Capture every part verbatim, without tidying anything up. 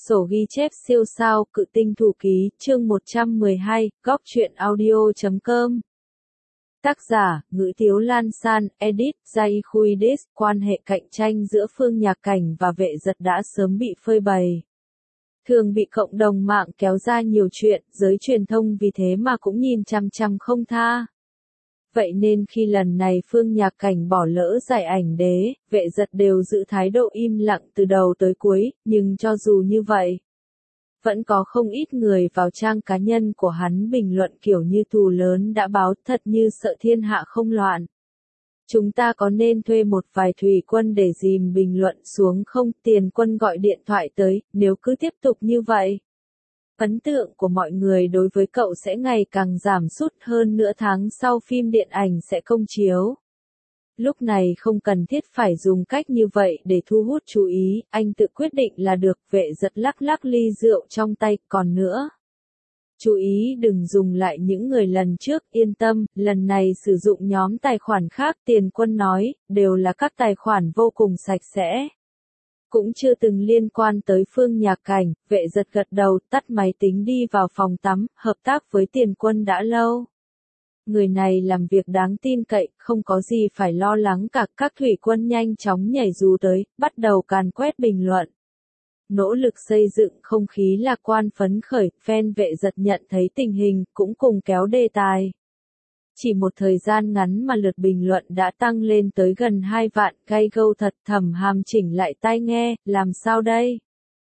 Sổ ghi chép siêu sao, Cự tinh thủ ký, chương một trăm mười hai, góc truyện audio chấm com. Tác giả, Ngữ Tiếu Lan San, edit, Jay Khuydis. Quan hệ cạnh tranh giữa Phương Nhạc Cảnh và Vệ Giật đã sớm bị phơi bày. Thường bị cộng đồng mạng kéo ra nhiều chuyện, giới truyền thông vì thế mà cũng nhìn chằm chằm không tha. Vậy nên khi lần này Phương Nhạc Cảnh bỏ lỡ giải ảnh đế, Vệ Giật đều giữ thái độ im lặng từ đầu tới cuối, nhưng cho dù như vậy, vẫn có không ít người vào trang cá nhân của hắn bình luận kiểu như thù lớn đã báo, thật như sợ thiên hạ không loạn. Chúng ta có nên thuê một vài thủy quân để dìm bình luận xuống không? Tiền Quân gọi điện thoại tới, nếu cứ tiếp tục như vậy, ấn tượng của mọi người đối với cậu sẽ ngày càng giảm sút, hơn nửa tháng sau phim điện ảnh sẽ công chiếu. Lúc này không cần thiết phải dùng cách như vậy để thu hút chú ý, anh tự quyết định là được. Vệ Giật lắc lắc ly rượu trong tay, còn nữa. Chú ý đừng dùng lại những người lần trước, yên tâm, lần này sử dụng nhóm tài khoản khác. Tiền Quân nói, đều là các tài khoản vô cùng sạch sẽ. Cũng chưa từng liên quan tới Phương Nhạc Cảnh. Vệ Giật gật đầu, tắt máy tính đi vào phòng tắm, hợp tác với Tiền Quân đã lâu. Người này làm việc đáng tin cậy, không có gì phải lo lắng cả. Các thủy quân nhanh chóng nhảy dù tới, bắt đầu càn quét bình luận. Nỗ lực xây dựng không khí lạc quan phấn khởi, fan Vệ Giật nhận thấy tình hình, cũng cùng kéo đề tài. Chỉ một thời gian ngắn mà lượt bình luận đã tăng lên tới gần hai vạn, gay gâu thật. Thẩm Hàm chỉnh lại tai nghe, làm sao đây?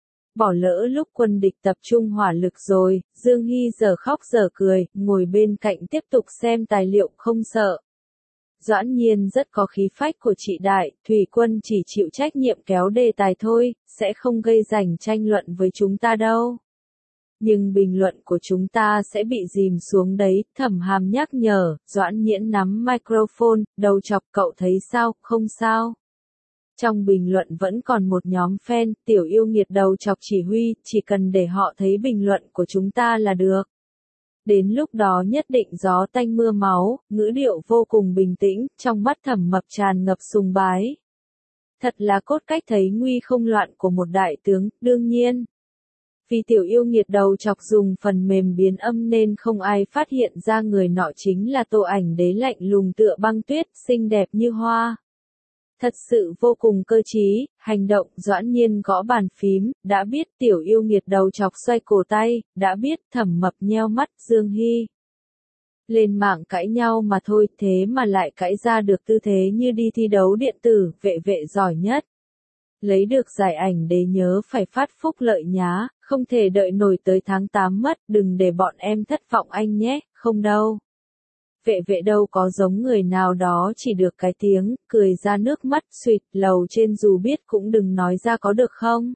Bỏ lỡ lúc quân địch tập trung hỏa lực rồi. Dương Hy giờ khóc giờ cười, ngồi bên cạnh tiếp tục xem tài liệu, không sợ. Doãn Nhiên rất có khí phách của chị Đại, thủy quân chỉ chịu trách nhiệm kéo đề tài thôi, sẽ không gây giành tranh luận với chúng ta đâu. Nhưng bình luận của chúng ta sẽ bị dìm xuống đấy. Thẩm Hàm nhắc nhở. Doãn Nhiên nắm microphone, đầu chọc, cậu thấy sao? Không sao. Trong bình luận vẫn còn một nhóm fan, tiểu yêu nghiệt đầu chọc chỉ huy, chỉ cần để họ thấy bình luận của chúng ta là được. Đến lúc đó nhất định gió tanh mưa máu. Ngữ điệu vô cùng bình tĩnh, trong mắt Thẩm Mập tràn ngập sùng bái. Thật là cốt cách thấy nguy không loạn của một đại tướng. Đương nhiên, vì tiểu yêu nghiệt đầu chọc dùng phần mềm biến âm nên không ai phát hiện ra người nọ chính là Tô Ảnh Đế, lạnh lùng tựa băng tuyết, xinh đẹp như hoa. Thật sự vô cùng cơ trí, hành động. Doãn Nhiên gõ bàn phím, đã biết. Tiểu yêu nghiệt đầu chọc xoay cổ tay, đã biết. Thẩm Mập nheo mắt. Dương Hy lên mạng cãi nhau mà thôi, thế mà lại cãi ra được tư thế như đi thi đấu điện tử. Vệ vệ giỏi nhất. Lấy được giải ảnh đế nhớ phải phát phúc lợi nhá, không thể đợi nổi tới tháng tám mất, đừng để bọn em thất vọng anh nhé. Không đâu. Vệ vệ đâu có giống người nào đó chỉ được cái tiếng, cười ra nước mắt, suýt, lầu trên dù biết cũng đừng nói ra có được không?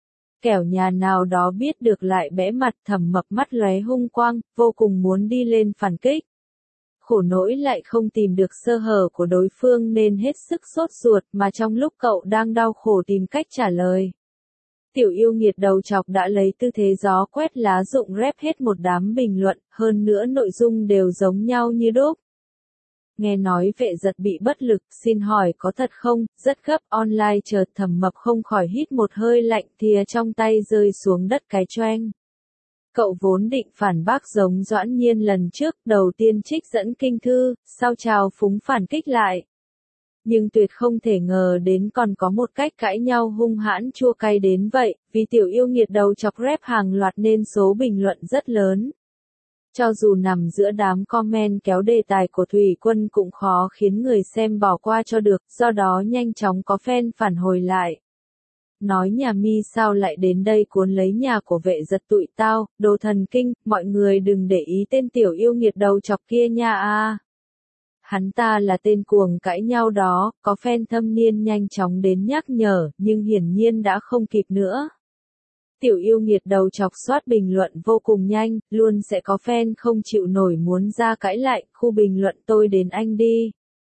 Kẻo nhà nào đó biết được lại bẽ mặt. Thẩm Mập mắt lóe hung quang, vô cùng muốn đi lên phản kích. Khổ nỗi lại không tìm được sơ hở của đối phương nên hết sức sốt ruột, mà trong lúc cậu đang đau khổ tìm cách trả lời, tiểu yêu nghiệt đầu chọc đã lấy tư thế gió quét lá rụng rép hết một đám bình luận, hơn nữa nội dung đều giống nhau như đúc. Nghe nói Vệ Giật bị bất lực, xin hỏi có thật không? Rất gấp, online chợt Thẩm Mập không khỏi hít một hơi lạnh, thìa trong tay rơi xuống đất cái choeng. Cậu vốn định phản bác giống Doãn Nhiên lần trước, đầu tiên trích dẫn kinh thư, sau trào phúng phản kích lại. Nhưng tuyệt không thể ngờ đến còn có một cách cãi nhau hung hãn chua cay đến vậy, vì tiểu yêu nghiệt đầu chọc rep hàng loạt nên số bình luận rất lớn. Cho dù nằm giữa đám comment kéo đề tài của thủy quân cũng khó khiến người xem bỏ qua cho được, do đó nhanh chóng có fan phản hồi lại. Nói nhà mi sao lại đến đây cuốn lấy nhà của Vệ Giật tụi tao, đồ thần kinh, mọi người đừng để ý tên tiểu yêu nghiệt đầu chọc kia nha a. Hắn ta là tên cuồng cãi nhau đó. Có fan thâm niên nhanh chóng đến nhắc nhở, nhưng hiển nhiên đã không kịp nữa. Tiểu yêu nghiệt đầu chọc soát bình luận vô cùng nhanh, luôn sẽ có fan không chịu nổi muốn ra cãi lại. Khu bình luận tôi đến anh đi.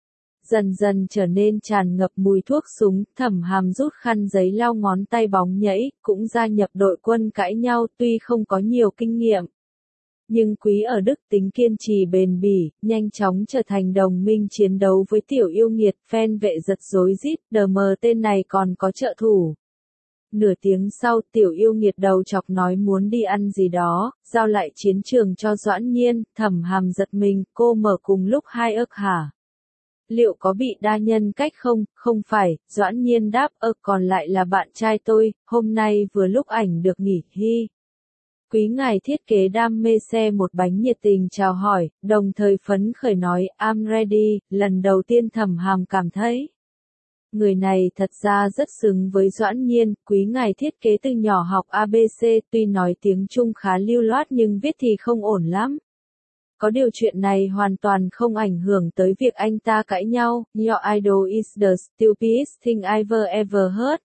Dần dần trở nên tràn ngập mùi thuốc súng. Thẩm Hàm rút khăn giấy lau ngón tay bóng nhẫy, cũng gia nhập đội quân cãi nhau. Tuy không có nhiều kinh nghiệm, nhưng quý ở đức tính kiên trì bền bỉ, nhanh chóng trở thành đồng minh chiến đấu với tiểu yêu nghiệt. Fan Vệ Giật rối rít, đờ mờ tên này còn có trợ thủ. Nửa tiếng sau, tiểu yêu nghiệt đầu chọc nói muốn đi ăn gì đó, giao lại chiến trường cho Doãn Nhiên, Thẩm Hàm giật mình, cô mở cùng lúc hai ức hả? Liệu có bị đa nhân cách không? Không phải, Doãn Nhiên đáp, ơ còn lại là bạn trai tôi, hôm nay vừa lúc ảnh được nghỉ, hi. Quý ngài thiết kế đam mê xe một bánh nhiệt tình chào hỏi, đồng thời phấn khởi nói, I'm ready, lần đầu tiên Thẩm Hàm cảm thấy. Người này thật ra rất xứng với Doãn Nhiên, quý ngài thiết kế từ nhỏ học a bê xê, tuy nói tiếng Trung khá lưu loát nhưng viết thì không ổn lắm. Có điều chuyện này hoàn toàn không ảnh hưởng tới việc anh ta cãi nhau, Your idol is the stupidest thing I've ever heard.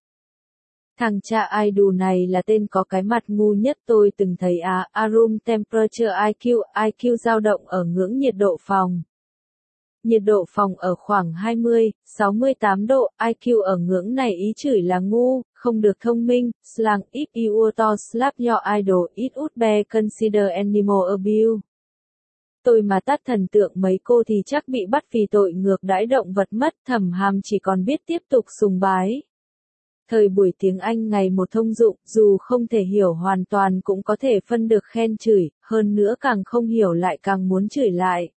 Thằng cha idol này là tên có cái mặt ngu nhất tôi từng thấy à, a room temperature i kiu, i kiu dao động ở ngưỡng nhiệt độ phòng. Nhiệt độ phòng ở khoảng hai mươi, sáu mươi tám độ, i kiu ở ngưỡng này ý chửi là ngu, không được thông minh, slang if you were to slap your idol it would be considered animal abuse. Tôi mà tắt thần tượng mấy cô thì chắc bị bắt vì tội ngược đãi động vật mất, Thẩm Hàm chỉ còn biết tiếp tục sùng bái. Thời buổi tiếng Anh ngày một thông dụng, dù không thể hiểu hoàn toàn cũng có thể phân được khen chửi, hơn nữa càng không hiểu lại càng muốn chửi lại.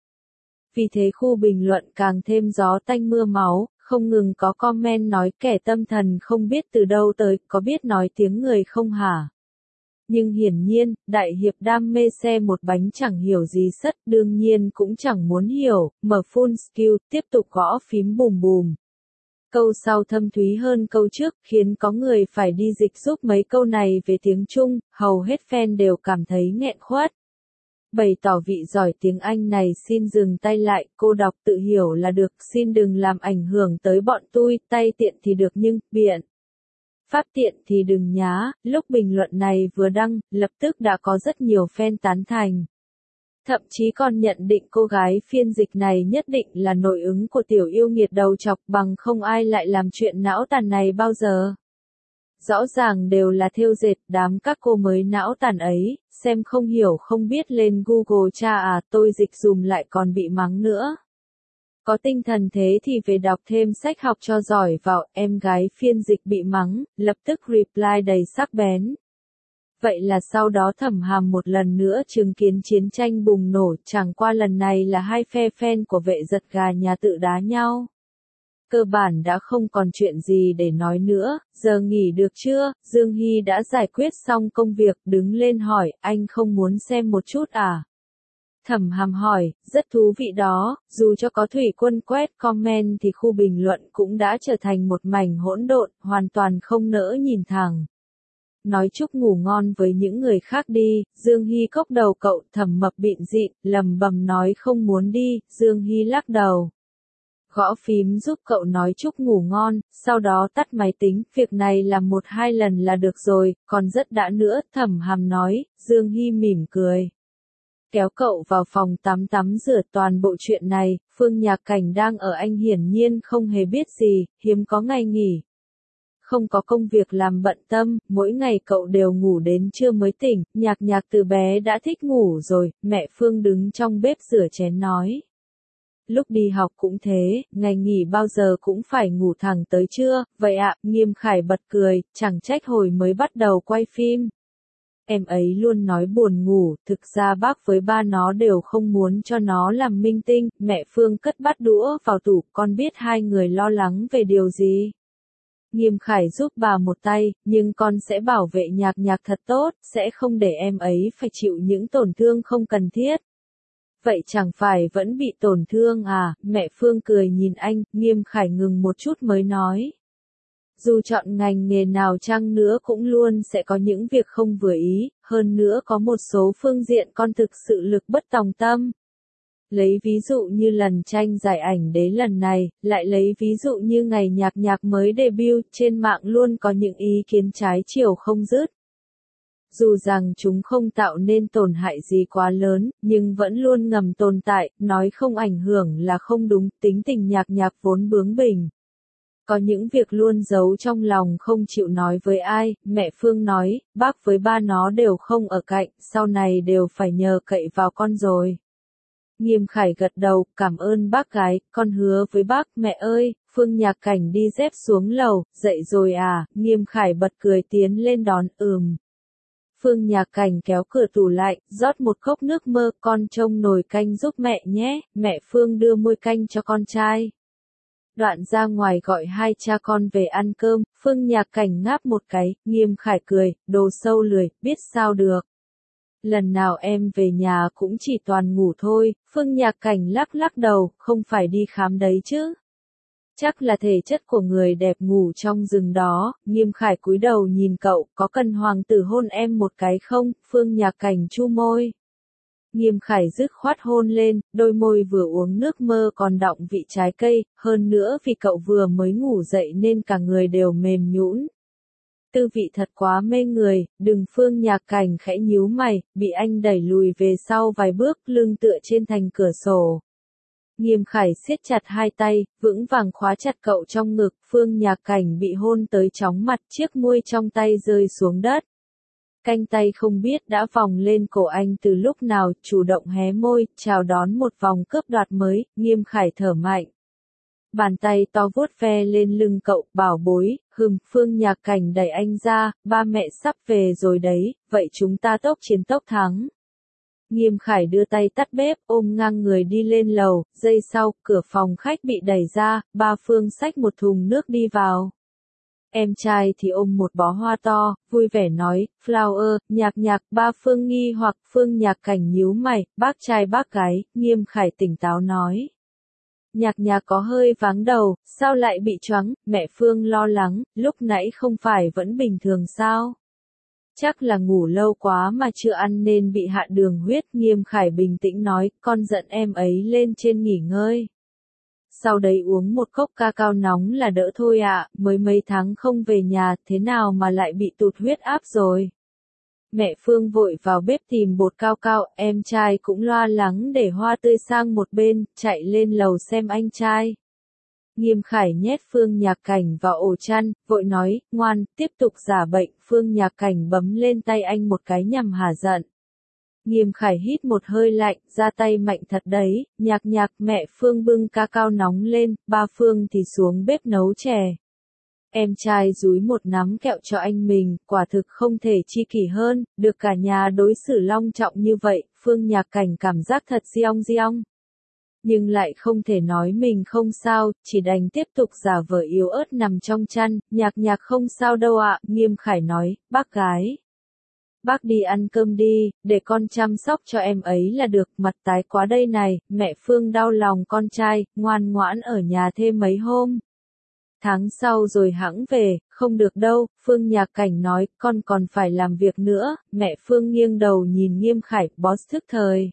Vì thế khu bình luận càng thêm gió tanh mưa máu, không ngừng có comment nói kẻ tâm thần không biết từ đâu tới, có biết nói tiếng người không hả? Nhưng hiển nhiên, đại hiệp đam mê xe một bánh chẳng hiểu gì sất, đương nhiên cũng chẳng muốn hiểu, mở full skill, tiếp tục gõ phím bùm bùm. Câu sau thâm thúy hơn câu trước, khiến có người phải đi dịch giúp mấy câu này về tiếng Trung, hầu hết fan đều cảm thấy nghẹn khuất. Bày tỏ vị giỏi tiếng Anh này xin dừng tay lại, cô đọc tự hiểu là được, xin đừng làm ảnh hưởng tới bọn tôi, tay tiện thì được nhưng, biện. Pháp tiện thì đừng nhá, lúc bình luận này vừa đăng, lập tức đã có rất nhiều fan tán thành. Thậm chí còn nhận định cô gái phiên dịch này nhất định là nội ứng của tiểu yêu nghiệt đầu chọc bằng không ai lại làm chuyện não tàn này bao giờ. Rõ ràng đều là thêu dệt, đám các cô mới não tàn ấy, xem không hiểu không biết lên Google tra à, tôi dịch dùm lại còn bị mắng nữa. Có tinh thần thế thì về đọc thêm sách học cho giỏi vào, em gái phiên dịch bị mắng, lập tức reply đầy sắc bén. Vậy là sau đó Thẩm Hàm một lần nữa chứng kiến chiến tranh bùng nổ, chẳng qua lần này là hai phe fan của vệ giật gà nhà tự đá nhau. Cơ bản đã không còn chuyện gì để nói nữa, giờ nghỉ được chưa? Dương Hy đã giải quyết xong công việc, đứng lên hỏi, anh không muốn xem một chút à? Thẩm Hàm hỏi, rất thú vị đó, dù cho có thủy quân quét comment thì khu bình luận cũng đã trở thành một mảnh hỗn độn, hoàn toàn không nỡ nhìn thẳng. Nói chúc ngủ ngon với những người khác đi, Dương Hy cốc đầu cậu, Thẩm Mập bịn dịn, lầm bầm nói không muốn đi, Dương Hy lắc đầu. Gõ phím giúp cậu nói chúc ngủ ngon, sau đó tắt máy tính, việc này làm một hai lần là được rồi, còn rất đã nữa, Thẩm Hàm nói, Dương Hy mỉm cười. Kéo cậu vào phòng tắm tắm rửa toàn bộ chuyện này, Phương Nhạc Cảnh đang ở anh hiển nhiên không hề biết gì, hiếm có ngày nghỉ. Không có công việc làm bận tâm, mỗi ngày cậu đều ngủ đến trưa mới tỉnh, Nhạc Nhạc từ bé đã thích ngủ rồi, mẹ Phương đứng trong bếp rửa chén nói. Lúc đi học cũng thế, ngày nghỉ bao giờ cũng phải ngủ thẳng tới trưa, vậy ạ, Nghiêm Khải bật cười, chẳng trách hồi mới bắt đầu quay phim. Em ấy luôn nói buồn ngủ, thực ra bác với ba nó đều không muốn cho nó làm minh tinh, mẹ Phương cất bát đũa vào tủ, con biết hai người lo lắng về điều gì. Nghiêm Khải giúp bà một tay, nhưng con sẽ bảo vệ Nhạc Nhạc thật tốt, sẽ không để em ấy phải chịu những tổn thương không cần thiết. Vậy chẳng phải vẫn bị tổn thương à, mẹ Phương cười nhìn anh, Nghiêm Khải ngừng một chút mới nói. Dù chọn ngành nghề nào chăng nữa cũng luôn sẽ có những việc không vừa ý, hơn nữa có một số phương diện con thực sự lực bất tòng tâm. Lấy ví dụ như lần tranh giải ảnh đế lần này, lại lấy ví dụ như ngày Nhạc Nhạc mới debut, trên mạng luôn có những ý kiến trái chiều không dứt. Dù rằng chúng không tạo nên tổn hại gì quá lớn, nhưng vẫn luôn ngầm tồn tại, nói không ảnh hưởng là không đúng, tính tình Nhạc Nhạc vốn bướng bỉnh. Có những việc luôn giấu trong lòng không chịu nói với ai, mẹ Phương nói, bác với ba nó đều không ở cạnh, sau này đều phải nhờ cậy vào con rồi. Nghiêm Khải gật đầu, cảm ơn bác gái, con hứa với bác, mẹ ơi, Phương Nhạc Cảnh đi dép xuống lầu, dậy rồi à, Nghiêm Khải bật cười tiến lên đón, ừm. Phương Nhạc Cảnh kéo cửa tủ lạnh, rót một cốc nước mơ, con trông nồi canh giúp mẹ nhé, mẹ Phương đưa muôi canh cho con trai. Đoạn ra ngoài gọi hai cha con về ăn cơm, Phương Nhạc Cảnh ngáp một cái, Nghiêm Khải cười, đồ sâu lười, biết sao được. Lần nào em về nhà cũng chỉ toàn ngủ thôi, Phương Nhạc Cảnh lắc lắc đầu, không phải đi khám đấy chứ. Chắc là thể chất của người đẹp ngủ trong rừng đó, Nghiêm Khải cúi đầu nhìn cậu, có cần hoàng tử hôn em một cái không, Phương Nhạc Cảnh chu môi. Nghiêm Khải dứt khoát hôn lên, đôi môi vừa uống nước mơ còn đọng vị trái cây, hơn nữa vì cậu vừa mới ngủ dậy nên cả người đều mềm nhũn. Tư vị thật quá mê người, đừng Phương Nhạc Cảnh khẽ nhíu mày, bị anh đẩy lùi về sau vài bước, lưng tựa trên thành cửa sổ. Nghiêm Khải siết chặt hai tay, vững vàng khóa chặt cậu trong ngực, Phương Nhạc Cảnh bị hôn tới chóng mặt, chiếc muôi trong tay rơi xuống đất. Canh tay không biết đã vòng lên cổ anh từ lúc nào, chủ động hé môi, chào đón một vòng cướp đoạt mới, Nghiêm Khải thở mạnh. Bàn tay to vuốt ve lên lưng cậu, bảo bối, hừm, Phương Nhạc Cảnh đẩy anh ra, ba mẹ sắp về rồi đấy, vậy chúng ta tốc chiến tốc thắng. Nghiêm Khải đưa tay tắt bếp, ôm ngang người đi lên lầu, giây sau, cửa phòng khách bị đẩy ra, ba Phương xách một thùng nước đi vào. Em trai thì ôm một bó hoa to, vui vẻ nói, flower, Nhạc Nhạc, ba Phương nghi hoặc Phương Nhạc Cảnh nhíu mày, bác trai bác gái, Nghiêm Khải tỉnh táo nói. Nhạc Nhạc có hơi váng đầu, sao lại bị choáng, mẹ Phương lo lắng, lúc nãy không phải vẫn bình thường sao? Chắc là ngủ lâu quá mà chưa ăn nên bị hạ đường huyết, Nghiêm Khải bình tĩnh nói, con dẫn em ấy lên trên nghỉ ngơi. Sau đấy uống một cốc ca cao nóng là đỡ thôi ạ, mới mấy tháng không về nhà, thế nào mà lại bị tụt huyết áp rồi. Mẹ Phương vội vào bếp tìm bột cao cao, em trai cũng lo lắng để hoa tươi sang một bên, chạy lên lầu xem anh trai. Nghiêm Khải nhét Phương Nhạc Cảnh vào ổ chăn, vội nói, ngoan, tiếp tục giả bệnh, Phương Nhạc Cảnh bấm lên tay anh một cái nhằm hả giận. Nghiêm Khải hít một hơi lạnh, ra tay mạnh thật đấy, Nhạc Nhạc, mẹ Phương bưng ca cao nóng lên, ba Phương thì xuống bếp nấu chè. Em trai dúi một nắm kẹo cho anh mình, quả thực không thể chi kỷ hơn, được cả nhà đối xử long trọng như vậy, Phương Nhạc Cảnh cảm giác thật diong diong. Nhưng lại không thể nói mình không sao, chỉ đành tiếp tục giả vờ yếu ớt nằm trong chăn, Nhạc Nhạc không sao đâu ạ, Nghiêm Khải nói, bác gái. Bác đi ăn cơm đi, để con chăm sóc cho em ấy là được, mặt tái quá đây này, mẹ Phương đau lòng con trai, ngoan ngoãn ở nhà thêm mấy hôm. Tháng sau rồi hẵng về, không được đâu, Phương Nhạc Cảnh nói, con còn phải làm việc nữa, mẹ Phương nghiêng đầu nhìn Nghiêm Khải, boss thức thời.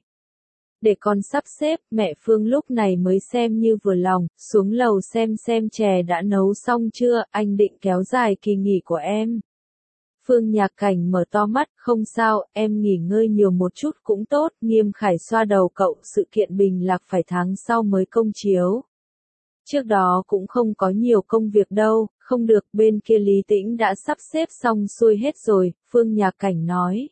Để con sắp xếp, mẹ Phương lúc này mới xem như vừa lòng, xuống lầu xem xem chè đã nấu xong chưa, anh định kéo dài kỳ nghỉ của em. Phương Nhạc Cảnh mở to mắt, không sao, em nghỉ ngơi nhiều một chút cũng tốt, Nghiêm Khải xoa đầu cậu, sự kiện Bình Lạc phải tháng sau mới công chiếu. Trước đó cũng không có nhiều công việc đâu, không được, bên kia Lý Tĩnh đã sắp xếp xong xuôi hết rồi, Phương Nhạc Cảnh nói.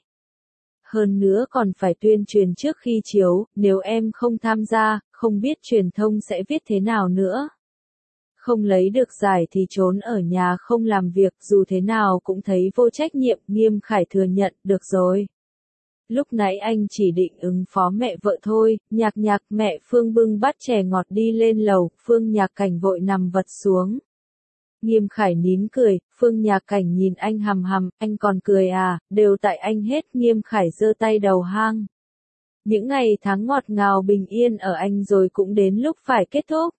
Hơn nữa còn phải tuyên truyền trước khi chiếu, nếu em không tham gia, không biết truyền thông sẽ viết thế nào nữa. Không lấy được giải thì trốn ở nhà không làm việc, dù thế nào cũng thấy vô trách nhiệm, Nghiêm Khải thừa nhận, được rồi. Lúc nãy anh chỉ định ứng phó mẹ vợ thôi, Nhạc Nhạc, mẹ Phương bưng bát chè ngọt đi lên lầu, Phương Nhạc Cảnh vội nằm vật xuống. Nghiêm Khải nín cười, Phương Nhạc Cảnh nhìn anh hằm hằm, anh còn cười à, đều tại anh hết, Nghiêm Khải giơ tay đầu hang. Những ngày tháng ngọt ngào bình yên ở anh rồi cũng đến lúc phải kết thúc.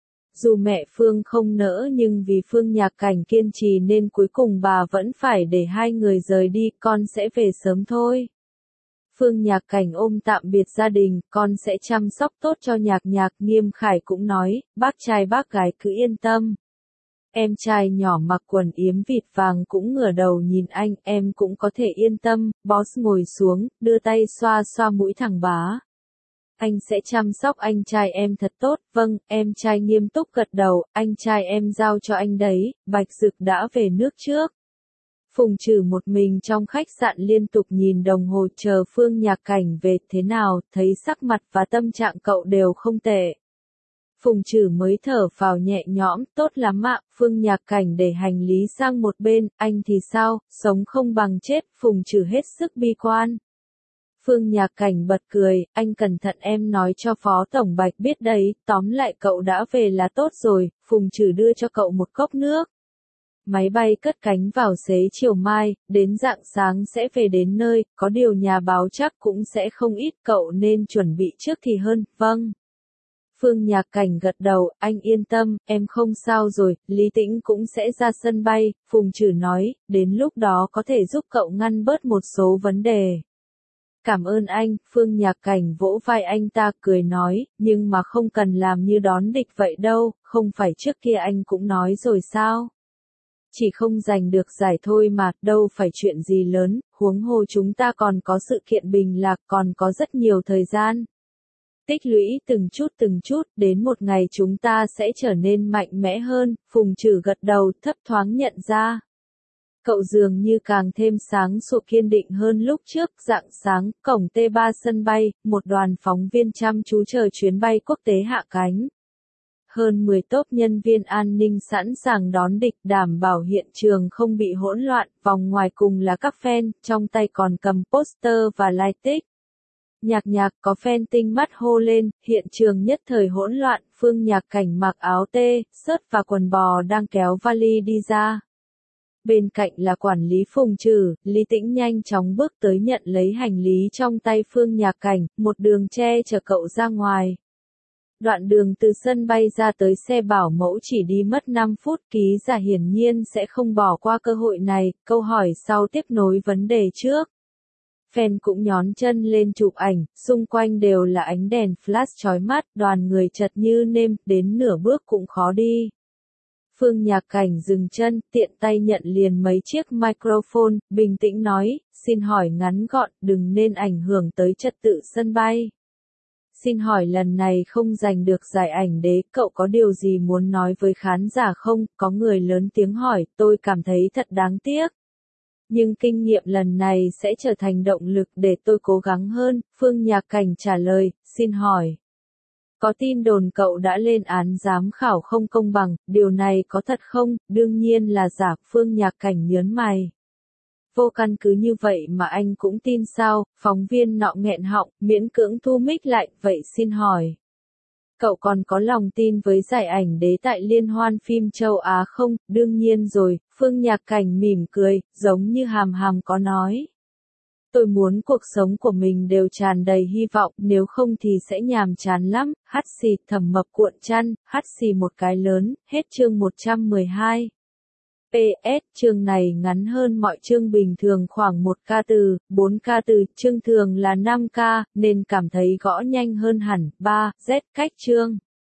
Dù mẹ Phương không nỡ nhưng vì Phương Nhạc Cảnh kiên trì nên cuối cùng bà vẫn phải để hai người rời đi, con sẽ về sớm thôi. Phương Nhạc Cảnh ôm tạm biệt gia đình, con sẽ chăm sóc tốt cho Nhạc Nhạc, Nghiêm Khải cũng nói, bác trai bác gái cứ yên tâm. Em trai nhỏ mặc quần yếm vịt vàng cũng ngửa đầu nhìn anh, em cũng có thể yên tâm, boss ngồi xuống, đưa tay xoa xoa mũi thằng bá. Anh sẽ chăm sóc anh trai em thật tốt, vâng, em trai nghiêm túc gật đầu, anh trai em giao cho anh đấy, Bạch Dực đã về nước trước. Phùng Trừ một mình trong khách sạn liên tục nhìn đồng hồ chờ Phương Nhạc Cảnh về, thế nào, thấy sắc mặt và tâm trạng cậu đều không tệ. Phùng Trử mới thở phào nhẹ nhõm, tốt lắm ạ, Phương Nhạc Cảnh để hành lý sang một bên, anh thì sao, sống không bằng chết, Phùng Trử hết sức bi quan. Phương Nhạc Cảnh bật cười, anh cẩn thận em nói cho Phó Tổng Bạch biết đấy, tóm lại cậu đã về là tốt rồi, Phùng Trử đưa cho cậu một cốc nước. Máy bay cất cánh vào xế chiều mai, đến rạng sáng sẽ về đến nơi, có điều nhà báo chắc cũng sẽ không ít, cậu nên chuẩn bị trước thì hơn, vâng. Phương Nhạc Cảnh gật đầu, anh yên tâm, em không sao rồi, Lý Tĩnh cũng sẽ ra sân bay, Phùng Trử nói, đến lúc đó có thể giúp cậu ngăn bớt một số vấn đề. Cảm ơn anh, Phương Nhạc Cảnh vỗ vai anh ta cười nói, nhưng mà không cần làm như đón địch vậy đâu, không phải trước kia anh cũng nói rồi sao? Chỉ không giành được giải thôi mà, đâu phải chuyện gì lớn, huống hồ chúng ta còn có sự kiện bình lạc, còn có rất nhiều thời gian. Tích lũy từng chút từng chút, đến một ngày chúng ta sẽ trở nên mạnh mẽ hơn, Phùng Trử gật đầu, thấp thoáng nhận ra. Cậu dường như càng thêm sáng sủa kiên định hơn lúc trước, rạng sáng, cổng T ba sân bay, một đoàn phóng viên chăm chú chờ chuyến bay quốc tế hạ cánh. Hơn mười tốp nhân viên an ninh sẵn sàng đón địch, đảm bảo hiện trường không bị hỗn loạn, vòng ngoài cùng là các fan, trong tay còn cầm poster và lightstick. Nhạc Nhạc có fan tinh mắt hô lên, hiện trường nhất thời hỗn loạn, Phương Nhạc Cảnh mặc áo tê, sớt và quần bò đang kéo vali đi ra. Bên cạnh là quản lý Phùng Trử, Lý Tĩnh nhanh chóng bước tới nhận lấy hành lý trong tay Phương Nhạc Cảnh, một đường che chở cậu ra ngoài. Đoạn đường từ sân bay ra tới xe bảo mẫu chỉ đi mất năm phút, ký giả hiển nhiên sẽ không bỏ qua cơ hội này, câu hỏi sau tiếp nối vấn đề trước. Fan cũng nhón chân lên chụp ảnh, xung quanh đều là ánh đèn flash chói mắt, đoàn người chật như nêm, đến nửa bước cũng khó đi. Phương Nhạc Cảnh dừng chân, tiện tay nhận liền mấy chiếc microphone, bình tĩnh nói, xin hỏi ngắn gọn, đừng nên ảnh hưởng tới trật tự sân bay. Xin hỏi lần này không giành được giải ảnh đế, cậu có điều gì muốn nói với khán giả không? Có người lớn tiếng hỏi, tôi cảm thấy thật đáng tiếc. Nhưng kinh nghiệm lần này sẽ trở thành động lực để tôi cố gắng hơn, Phương Nhạc Cảnh trả lời, xin hỏi. Có tin đồn cậu đã lên án giám khảo không công bằng, điều này có thật không? Đương nhiên là giả, Phương Nhạc Cảnh nhớn mày. Vô căn cứ như vậy mà anh cũng tin sao? Phóng viên nọ nghẹn họng, miễn cưỡng thu mic lại, vậy xin hỏi. Cậu còn có lòng tin với giải ảnh đế tại Liên hoan phim châu Á không? Đương nhiên rồi, Phương Nhạc Cảnh mỉm cười, giống như hàm hàm có nói. Tôi muốn cuộc sống của mình đều tràn đầy hy vọng, nếu không thì sẽ nhàm chán lắm, hắt xì, Thẩm Mập cuộn chăn, hắt xì một cái lớn, hết chương một trăm mười hai. pê ét, chương này ngắn hơn mọi chương bình thường khoảng một ca từ, bốn ca từ, chương thường là năm ca, nên cảm thấy gõ nhanh hơn hẳn, ba, Z cách chương.